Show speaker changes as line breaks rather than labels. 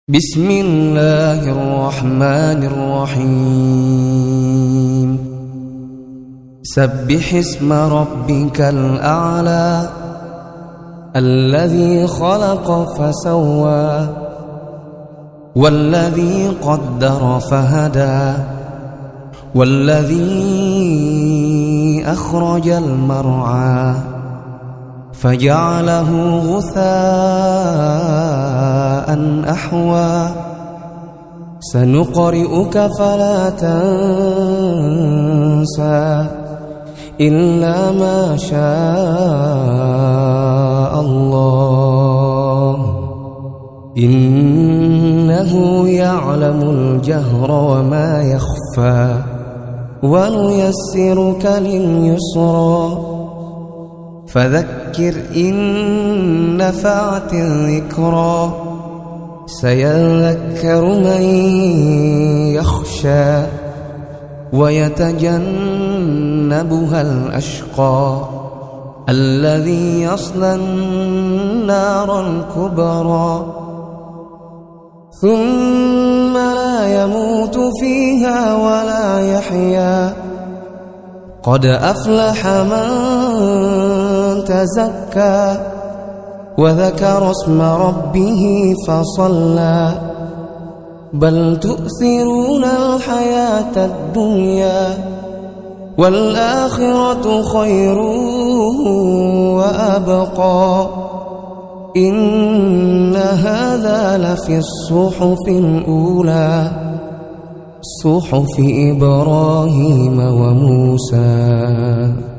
بسم الله الرحمن الرحيم سبح اسم ربك الأعلى الذي خلق فسوى والذي قدر فهدى والذي أخرج المرعى فجعله غثاء أحوى سنقرئك فلا تنسى إلا ما شاء الله إنه يعلم الجهر وما يخفى ونيسرك لليسرى فذكر إن نفعت الذكرى سيذكر من يخشى ويتجنبها الأشقى الذي يصلى النار الكبرى ثم لا يموت فيها ولا يحيا قد أفلح من تزكى وذكر اسم ربه فصلى بل تؤثرون الحياة الدنيا والآخرة خير وأبقى إن هذا لفي الصحف الأولى صحف إبراهيم وموسى